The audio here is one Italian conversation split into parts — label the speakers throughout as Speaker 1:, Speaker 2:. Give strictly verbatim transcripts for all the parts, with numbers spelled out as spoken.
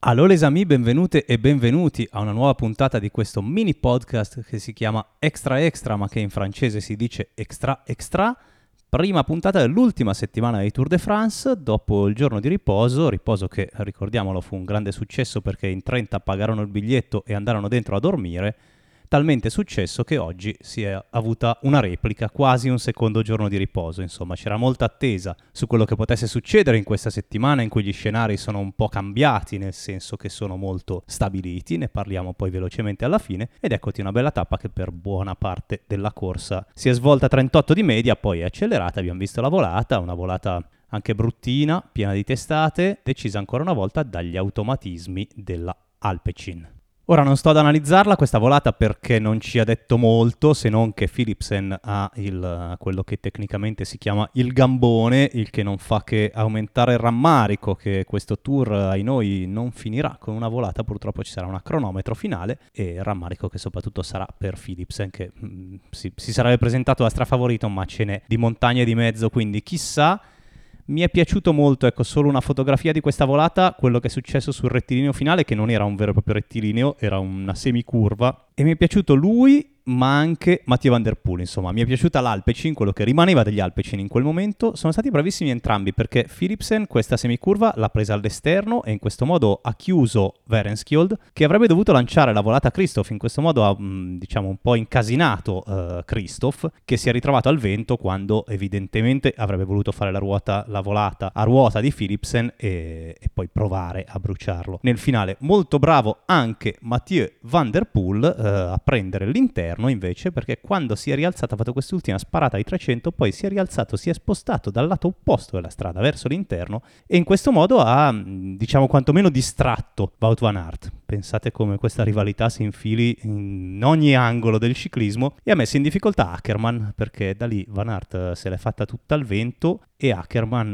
Speaker 1: Allora les amis, benvenute e benvenuti a una nuova puntata di questo mini podcast che si chiama Extra Extra, ma che in francese si dice Extra Extra. Prima puntata dell'ultima settimana di Tour de France, dopo il giorno di riposo, riposo che, ricordiamolo, fu un grande successo perché in trenta pagarono il biglietto e andarono dentro a dormire, talmente successo che oggi si è avuta una replica, quasi un secondo giorno di riposo. Insomma, c'era molta attesa su quello che potesse succedere in questa settimana in cui gli scenari sono un po' cambiati, nel senso che sono molto stabiliti, ne parliamo poi velocemente alla fine, ed eccoti una bella tappa che per buona parte della corsa si è svolta a trentotto di media, poi è accelerata, abbiamo visto la volata, una volata anche bruttina, piena di testate, decisa ancora una volta dagli automatismi della Alpecin. Ora non sto ad analizzarla questa volata perché non ci ha detto molto, se non che Philipsen ha il, quello che tecnicamente si chiama il gambone, il che non fa che aumentare il rammarico che questo tour ai noi non finirà con una volata, purtroppo ci sarà una cronometro finale, e rammarico che soprattutto sarà per Philipsen che mh, si, si sarebbe presentato da strafavorito, ma ce n'è di montagne di mezzo, quindi chissà. Mi è piaciuto molto, ecco, solo una fotografia di questa volata, quello che è successo sul rettilineo finale, che non era un vero e proprio rettilineo, era una semicurva, e mi è piaciuto lui, ma anche Mathieu Van Der Poel, insomma, mi è piaciuta l'Alpecin, quello che rimaneva degli Alpecin in quel momento. Sono stati bravissimi entrambi, perché Philipsen questa semicurva l'ha presa all'esterno e in questo modo ha chiuso Verenskjold, che avrebbe dovuto lanciare la volata a Kristoff. In questo modo ha, diciamo, un po' incasinato uh, Kristoff, che si è ritrovato al vento quando evidentemente avrebbe voluto fare la ruota, la volata a ruota di Philipsen e, e poi provare a bruciarlo nel finale. Molto bravo anche Mathieu Van Der Poel uh, a prendere l'interno, invece, perché quando si è rialzato, ha fatto quest'ultima sparata ai trecento, poi si è rialzato, si è spostato dal lato opposto della strada verso l'interno e in questo modo ha, diciamo, quantomeno distratto Wout van Aert. Pensate come questa rivalità si infili in ogni angolo del ciclismo, e ha messo in difficoltà Ackermann, perché da lì Van Aert se l'è fatta tutta al vento e Ackermann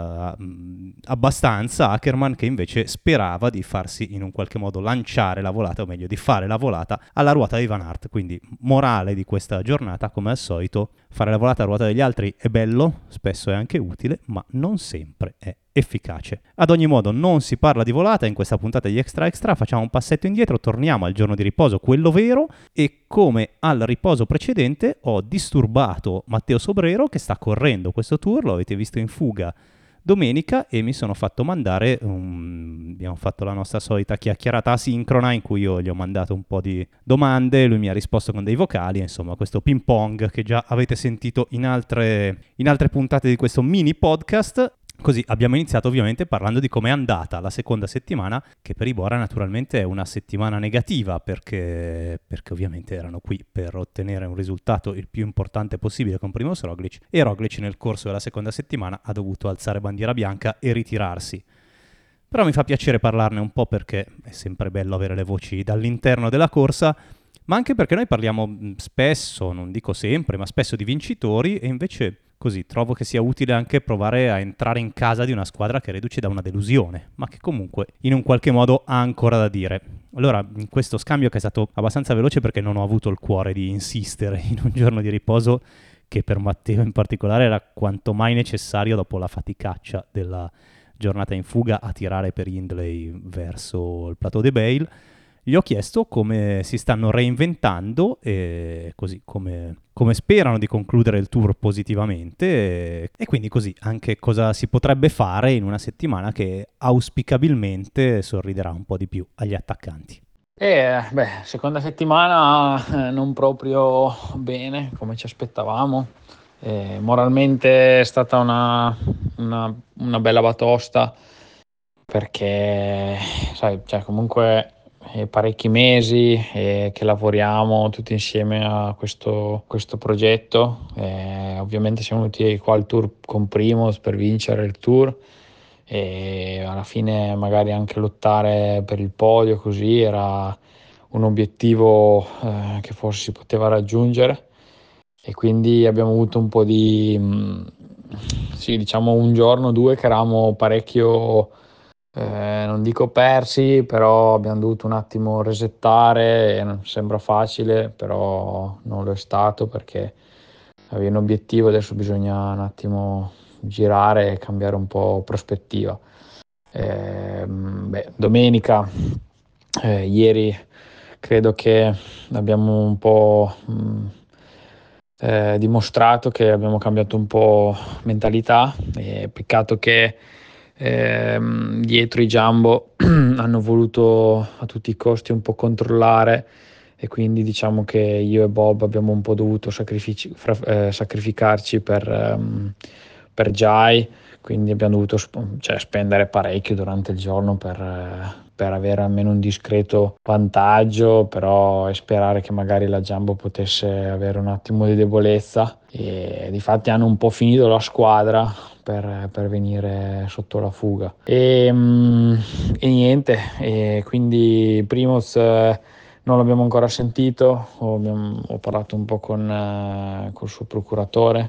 Speaker 1: eh, abbastanza, Ackermann che invece sperava di farsi in un qualche modo lanciare la volata, o meglio di fare la volata alla ruota di Van Aert. Quindi morale di questa giornata, come al solito, fare la volata a ruota degli altri è bello, spesso è anche utile, ma non sempre è efficace. Ad ogni modo non si parla di volata in questa puntata di Extra Extra, facciamo un passetto indietro, torniamo al giorno di riposo, quello vero, e come al riposo precedente ho disturbato Matteo Sobrero che sta correndo questo tour, lo avete visto in fuga domenica, e mi sono fatto mandare um, abbiamo fatto la nostra solita chiacchierata asincrona in cui io gli ho mandato un po' di domande, lui mi ha risposto con dei vocali, insomma questo ping pong che già avete sentito in altre, in altre puntate di questo mini podcast. Così abbiamo iniziato ovviamente parlando di come è andata la seconda settimana, che per i Bora naturalmente è una settimana negativa, perché, perché ovviamente erano qui per ottenere un risultato il più importante possibile con Primož Roglič, e Roglič nel corso della seconda settimana ha dovuto alzare bandiera bianca e ritirarsi. Però mi fa piacere parlarne un po', perché è sempre bello avere le voci dall'interno della corsa, ma anche perché noi parliamo spesso, non dico sempre, ma spesso di vincitori, e invece così trovo che sia utile anche provare a entrare in casa di una squadra che è reduce da una delusione, ma che comunque in un qualche modo ha ancora da dire. Allora, in questo scambio, che è stato abbastanza veloce perché non ho avuto il cuore di insistere in un giorno di riposo, che per Matteo in particolare era quanto mai necessario dopo la faticaccia della giornata in fuga a tirare per Hindley verso il plateau de Bale, gli ho chiesto come si stanno reinventando e così come, come sperano di concludere il tour positivamente, e, e quindi così anche cosa si potrebbe fare in una settimana che auspicabilmente sorriderà un po' di più agli attaccanti.
Speaker 2: Eh, beh, seconda settimana eh, non proprio bene come ci aspettavamo. Eh, moralmente è stata una, una, una bella batosta, perché sai, cioè, comunque è parecchi mesi eh, che lavoriamo tutti insieme a questo, questo progetto. Eh, ovviamente siamo venuti qua al tour con Primož per vincere il tour, e alla fine magari anche lottare per il podio, così era un obiettivo eh, che forse si poteva raggiungere, e quindi abbiamo avuto un po' di mh, sì, diciamo un giorno o due che eravamo parecchio eh, non dico persi, però abbiamo dovuto un attimo resettare, e non sembra facile, però non lo è stato, perché avevi un obiettivo, adesso bisogna un attimo girare e cambiare un po' prospettiva. Eh, beh, domenica, eh, ieri credo che abbiamo un po' mh, eh, dimostrato che abbiamo cambiato un po' mentalità, e peccato che ehm, dietro i Jumbo hanno voluto a tutti i costi un po' controllare, e quindi diciamo che io e Bob abbiamo un po' dovuto sacrifici- fra- eh, sacrificarci per, ehm, per Jai, quindi abbiamo dovuto sp- cioè, spendere parecchio durante il giorno per, eh, per avere almeno un discreto vantaggio, però e sperare che magari la Jumbo potesse avere un attimo di debolezza, e difatti hanno un po' finito la squadra per, per venire sotto la fuga e, mm, e niente, e quindi Primoz eh, non l'abbiamo ancora sentito. Ho, abbiamo- ho parlato un po' con eh, col suo procuratore.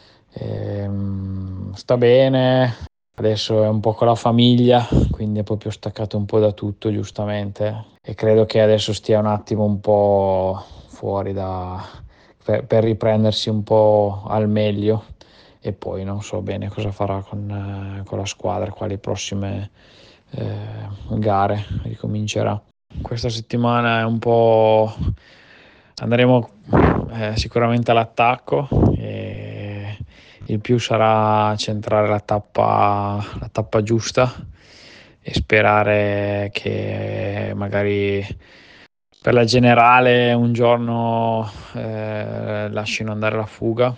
Speaker 2: Ehm, sta bene, adesso è un po' con la famiglia, quindi è proprio staccato un po' da tutto, giustamente, e credo che adesso stia un attimo un po' fuori da, per, per riprendersi un po' al meglio, e poi non so bene cosa farà con, eh, con la squadra, quali prossime eh, gare ricomincerà. Questa settimana è un po'... andremo eh, sicuramente all'attacco, e il più sarà centrare la tappa, la tappa giusta, e sperare che magari per la generale un giorno eh, lasciano andare la fuga,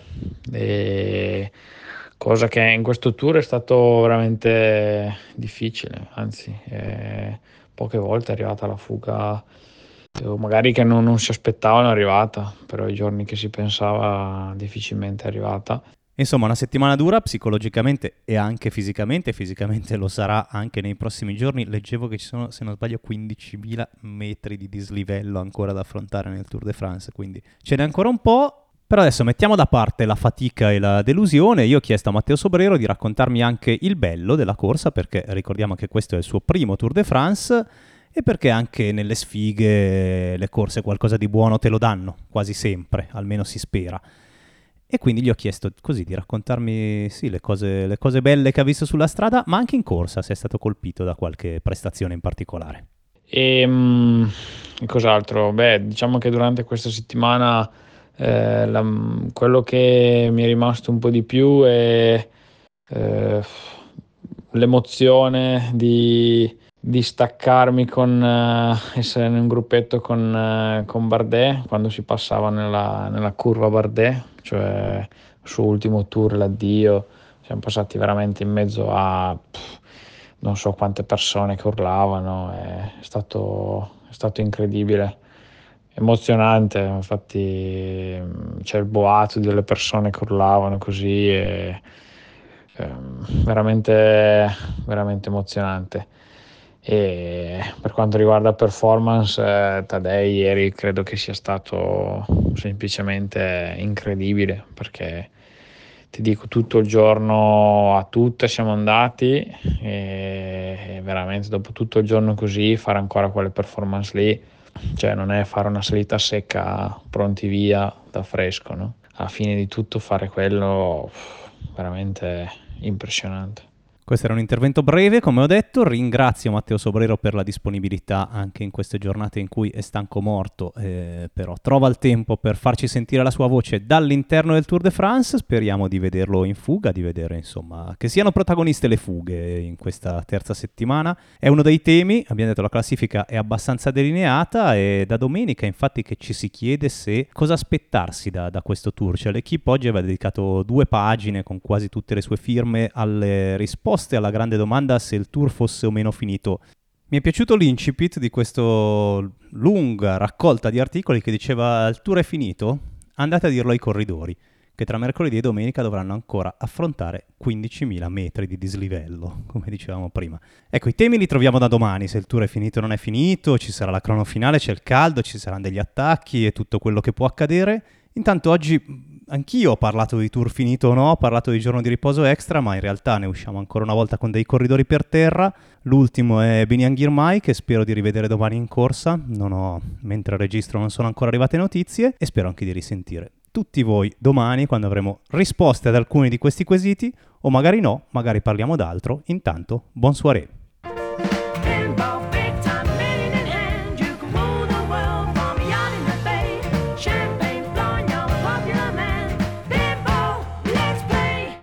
Speaker 2: e cosa che in questo tour è stato veramente difficile, anzi eh, poche volte è arrivata la fuga, o magari che non, non si aspettavano è arrivata, però i giorni che si pensava difficilmente è arrivata.
Speaker 1: Insomma, una settimana dura psicologicamente e anche fisicamente, fisicamente lo sarà anche nei prossimi giorni. Leggevo che ci sono, se non sbaglio, quindicimila metri di dislivello ancora da affrontare nel Tour de France, quindi ce n'è ancora un po'. Però adesso mettiamo da parte la fatica e la delusione. Io ho chiesto a Matteo Sobrero di raccontarmi anche il bello della corsa, perché ricordiamo che questo è il suo primo Tour de France, e perché anche nelle sfighe le corse qualcosa di buono te lo danno, quasi sempre, almeno si spera. E quindi gli ho chiesto così di raccontarmi sì, le cose, le cose belle che ha visto sulla strada, ma anche in corsa, se è stato colpito da qualche prestazione in particolare.
Speaker 2: E mh, cos'altro? Beh, diciamo che durante questa settimana eh, la- quello che mi è rimasto un po' di più è eh, l'emozione di, di staccarmi con eh, essere in un gruppetto con, eh, con Bardet quando si passava nella, nella curva Bardet, cioè il suo ultimo tour, l'addio. Siamo passati veramente in mezzo a pff, non so quante persone che urlavano, è stato, è stato incredibile, emozionante. Infatti mh, c'è il boato delle persone che urlavano così, e ehm, veramente, veramente emozionante. E per quanto riguarda performance, eh, Tadej ieri credo che sia stato semplicemente incredibile, perché ti dico, tutto il giorno a tutte siamo andati, e, e veramente dopo tutto il giorno così fare ancora quelle performance lì, cioè non è fare una salita secca pronti via da fresco, no? Alla fine di tutto fare quello uff, veramente impressionante.
Speaker 1: Questo era un intervento breve, come ho detto. Ringrazio Matteo Sobrero per la disponibilità anche in queste giornate in cui è stanco morto, eh, però trova il tempo per farci sentire la sua voce dall'interno del Tour de France. Speriamo di vederlo in fuga, di vedere insomma che siano protagoniste le fughe in questa terza settimana. È uno dei temi, abbiamo detto la classifica è abbastanza delineata, e da domenica infatti che ci si chiede se cosa aspettarsi da, da questo tour. Cioè l'Equipe oggi aveva dedicato due pagine con quasi tutte le sue firme alle risposte alla grande domanda se il tour fosse o meno finito. Mi è piaciuto l'incipit di questa lunga raccolta di articoli che diceva: il tour è finito? Andate a dirlo ai corridori, che tra mercoledì e domenica dovranno ancora affrontare quindicimila metri di dislivello, come dicevamo prima. Ecco, i temi li troviamo da domani: se il tour è finito o non è finito, ci sarà la crono finale, c'è il caldo, ci saranno degli attacchi e tutto quello che può accadere. Intanto oggi anch'io ho parlato di tour finito o no, ho parlato di giorno di riposo extra, ma in realtà ne usciamo ancora una volta con dei corridori per terra. L'ultimo è Biniam Girmay, che spero di rivedere domani in corsa. Non ho, mentre registro non sono ancora arrivate notizie, e spero anche di risentire tutti voi domani quando avremo risposte ad alcuni di questi quesiti, o magari no, magari parliamo d'altro. Intanto, buon soirée.